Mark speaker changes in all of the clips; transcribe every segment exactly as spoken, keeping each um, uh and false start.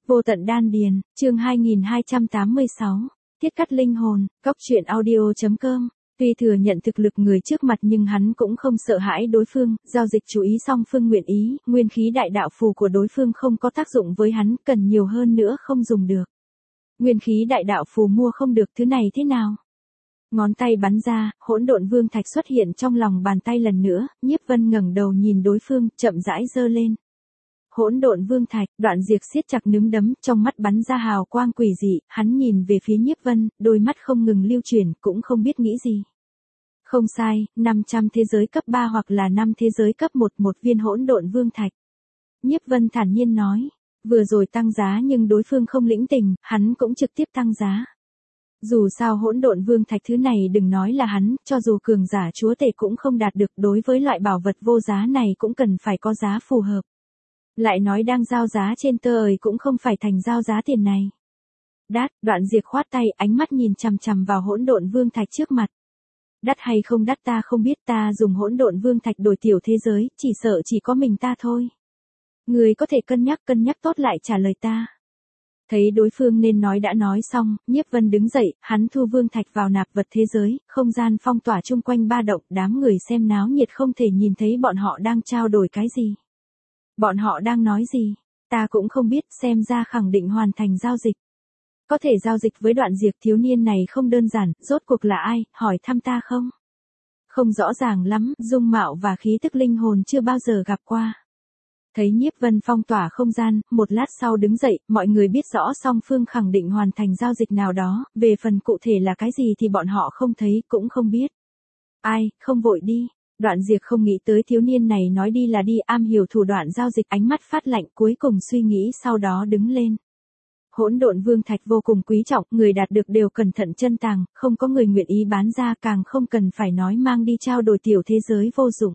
Speaker 1: Vô tận đan điền, chương hai nghìn hai trăm tám mươi sáu, Tiết cắt linh hồn, cóc truyện audio.com. Tuy thừa nhận thực lực người trước mặt nhưng hắn cũng không sợ hãi đối phương, giao dịch chú ý song phương nguyện ý, nguyên khí đại đạo phù của đối phương không có tác dụng với hắn, cần nhiều hơn nữa không dùng được. Nguyên khí đại đạo phù mua không được, thứ này thế nào? Ngón tay bắn ra, hỗn độn vương thạch xuất hiện trong lòng bàn tay lần nữa, Nhiếp Vân ngẩng đầu nhìn đối phương, chậm rãi giơ lên. Hỗn độn vương thạch, Đoạn Diệp siết chặt nắm đấm, trong mắt bắn ra hào quang quỷ dị, hắn nhìn về phía Nhiếp Vân, đôi mắt không ngừng lưu chuyển, cũng không biết nghĩ gì. Không sai, năm trăm thế giới cấp ba hoặc là năm thế giới cấp một, một viên hỗn độn vương thạch. Nhiếp Vân thản nhiên nói, vừa rồi tăng giá nhưng đối phương không lĩnh tình, hắn cũng trực tiếp tăng giá. Dù sao hỗn độn vương thạch thứ này đừng nói là hắn, cho dù cường giả chúa tể cũng không đạt được, đối với loại bảo vật vô giá này cũng cần phải có giá phù hợp. Lại nói đang giao giá trên tơ ời cũng không phải thành giao giá tiền này. Đắt, Đoạn Diệp khoát tay, ánh mắt nhìn chằm chằm vào hỗn độn vương thạch trước mặt. Đắt hay không đắt ta không biết, ta dùng hỗn độn vương thạch đổi tiểu thế giới, chỉ sợ chỉ có mình ta thôi. Người có thể cân nhắc cân nhắc tốt lại trả lời ta. Thấy đối phương nên nói đã nói xong, Nhiếp Vân đứng dậy, hắn thu vương thạch vào nạp vật thế giới, không gian phong tỏa chung quanh ba động, đám người xem náo nhiệt không thể nhìn thấy bọn họ đang trao đổi cái gì. Bọn họ đang nói gì? Ta cũng không biết, xem ra khẳng định hoàn thành giao dịch. Có thể giao dịch với Đoạn Diệp, thiếu niên này không đơn giản, rốt cuộc là ai, hỏi thăm ta không? Không rõ ràng lắm, dung mạo và khí tức linh hồn chưa bao giờ gặp qua. Thấy Nhiếp Vân phong tỏa không gian, một lát sau đứng dậy, mọi người biết rõ song phương khẳng định hoàn thành giao dịch nào đó, về phần cụ thể là cái gì thì bọn họ không thấy, cũng không biết. Ai, không vội đi. Đoạn Diệp không nghĩ tới thiếu niên này nói đi là đi, am hiểu thủ đoạn giao dịch, ánh mắt phát lạnh, cuối cùng suy nghĩ sau đó đứng lên. Hỗn độn vương thạch vô cùng quý trọng, người đạt được đều cẩn thận chân tàng, không có người nguyện ý bán ra, càng không cần phải nói mang đi trao đổi tiểu thế giới vô dụng.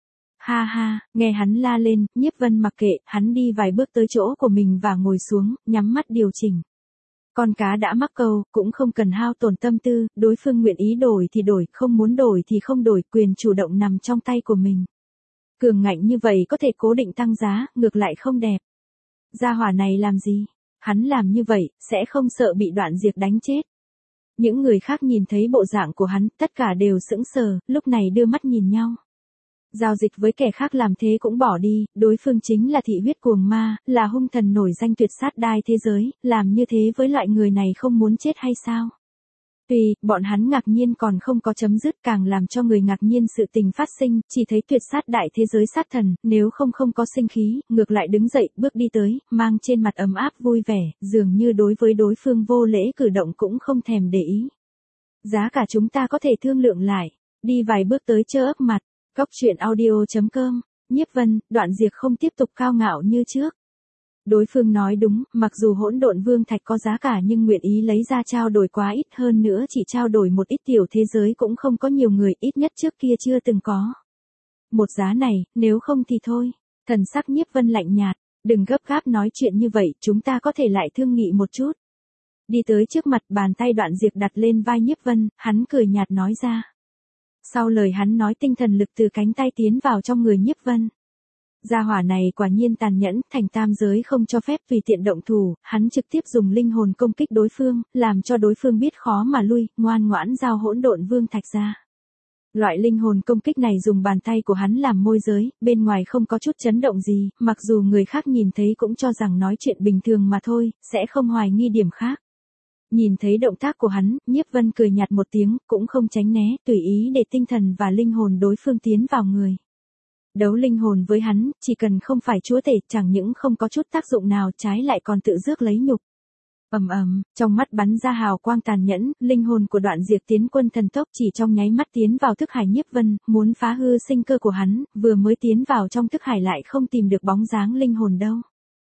Speaker 1: Ha ha, nghe hắn la lên, Nhiếp Vân mặc kệ, hắn đi vài bước tới chỗ của mình và ngồi xuống, nhắm mắt điều chỉnh. Con cá đã mắc câu, cũng không cần hao tổn tâm tư, đối phương nguyện ý đổi thì đổi, không muốn đổi thì không đổi, quyền chủ động nằm trong tay của mình. Cường ngạnh như vậy có thể cố định tăng giá, ngược lại không đẹp. Gia hỏa này làm gì? Hắn làm như vậy, sẽ không sợ bị Đoạn Diệp đánh chết. Những người khác nhìn thấy bộ dạng của hắn, tất cả đều sững sờ, lúc này đưa mắt nhìn nhau. Giao dịch với kẻ khác làm thế cũng bỏ đi, đối phương chính là thị huyết cuồng ma, là hung thần nổi danh tuyệt sát đai thế giới, làm như thế với loại người này không muốn chết hay sao? Tuy, bọn hắn ngạc nhiên còn không có chấm dứt, càng làm cho người ngạc nhiên sự tình phát sinh, chỉ thấy tuyệt sát đại thế giới sát thần, nếu không không có sinh khí, ngược lại đứng dậy, bước đi tới, mang trên mặt ấm áp vui vẻ, dường như đối với đối phương vô lễ cử động cũng không thèm để ý. Giá cả chúng ta có thể thương lượng lại, đi vài bước tới chơ ấp mặt. Cóc truyện audio.com, Nhiếp Vân, Đoạn Diệp không tiếp tục cao ngạo như trước. Đối phương nói đúng, mặc dù hỗn độn vương thạch có giá cả nhưng nguyện ý lấy ra trao đổi quá ít, hơn nữa chỉ trao đổi một ít tiểu thế giới cũng không có nhiều người, ít nhất trước kia chưa từng có. Một giá này, nếu không thì thôi. Thần sắc Nhiếp Vân lạnh nhạt, đừng gấp gáp nói chuyện như vậy, chúng ta có thể lại thương nghị một chút. Đi tới trước mặt, bàn tay Đoạn Diệp đặt lên vai Nhiếp Vân, hắn cười nhạt nói ra. Sau lời hắn nói, tinh thần lực từ cánh tay tiến vào trong người Nhiếp Vân. Gia hỏa này quả nhiên tàn nhẫn, thành tam giới không cho phép tùy tiện động thủ, hắn trực tiếp dùng linh hồn công kích đối phương, làm cho đối phương biết khó mà lui, ngoan ngoãn giao hỗn độn vương thạch ra. Loại linh hồn công kích này dùng bàn tay của hắn làm môi giới, bên ngoài không có chút chấn động gì, mặc dù người khác nhìn thấy cũng cho rằng nói chuyện bình thường mà thôi, sẽ không hoài nghi điểm khác. Nhìn thấy động tác của hắn, Nhiếp Vân cười nhạt một tiếng, cũng không tránh né, tùy ý để tinh thần và linh hồn đối phương tiến vào người. Đấu linh hồn với hắn, chỉ cần không phải chúa tể, chẳng những không có chút tác dụng nào, trái lại còn tự rước lấy nhục. Ầm ầm, trong mắt bắn ra hào quang tàn nhẫn, linh hồn của Đoạn Diệp tiến quân thần tốc, chỉ trong nháy mắt tiến vào thức hải Nhiếp Vân, muốn phá hư sinh cơ của hắn, vừa mới tiến vào trong thức hải lại không tìm được bóng dáng linh hồn đâu.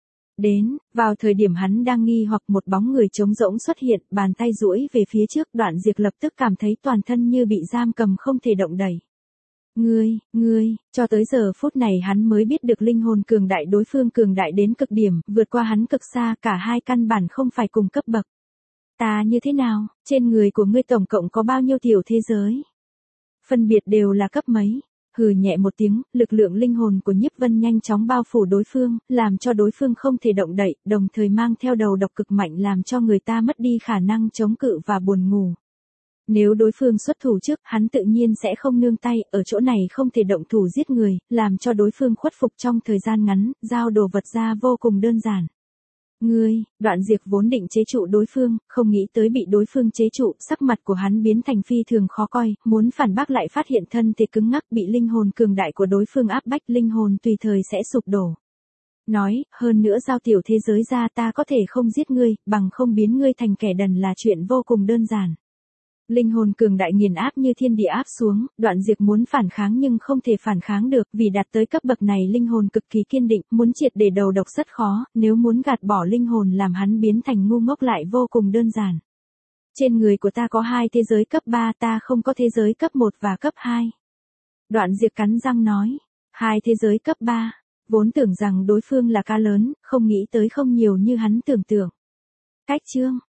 Speaker 1: Đến, vào thời điểm hắn đang nghi hoặc, một bóng người trống rỗng xuất hiện, bàn tay duỗi về phía trước, Đoạn Diệp lập tức cảm thấy toàn thân như bị giam cầm không thể động đậy. Ngươi, ngươi, cho tới giờ phút này hắn mới biết được linh hồn cường đại đối phương cường đại đến cực điểm, vượt qua hắn cực xa, cả hai căn bản không phải cùng cấp bậc. Ta như thế nào, trên người của ngươi tổng cộng có bao nhiêu tiểu thế giới? Phân biệt đều là cấp mấy? Hừ nhẹ một tiếng, lực lượng linh hồn của Nhiếp Vân nhanh chóng bao phủ đối phương, làm cho đối phương không thể động đậy, đồng thời mang theo đầu độc cực mạnh làm cho người ta mất đi khả năng chống cự và buồn ngủ. Nếu đối phương xuất thủ trước, hắn tự nhiên sẽ không nương tay, ở chỗ này không thể động thủ giết người, làm cho đối phương khuất phục trong thời gian ngắn, giao đồ vật ra vô cùng đơn giản. Ngươi, Đoạn Diệp vốn định chế trụ đối phương, không nghĩ tới bị đối phương chế trụ, sắc mặt của hắn biến thành phi thường khó coi, muốn phản bác lại phát hiện thân thể cứng ngắc bị linh hồn cường đại của đối phương áp bách, linh hồn tùy thời sẽ sụp đổ. Nói, hơn nữa giao tiểu thế giới ra ta có thể không giết ngươi, bằng không biến ngươi thành kẻ đần là chuyện vô cùng đơn giản. Linh hồn cường đại nghiền áp như thiên địa áp xuống, Đoạn Diệp muốn phản kháng nhưng không thể phản kháng được, vì đạt tới cấp bậc này linh hồn cực kỳ kiên định, muốn triệt để đầu độc rất khó, nếu muốn gạt bỏ linh hồn làm hắn biến thành ngu ngốc lại vô cùng đơn giản. Trên người của ta có hai thế giới cấp ba, ta không có thế giới cấp một và cấp hai. Đoạn Diệp cắn răng nói, hai thế giới cấp ba, vốn tưởng rằng đối phương là cá lớn, không nghĩ tới không nhiều như hắn tưởng tượng. Cách chương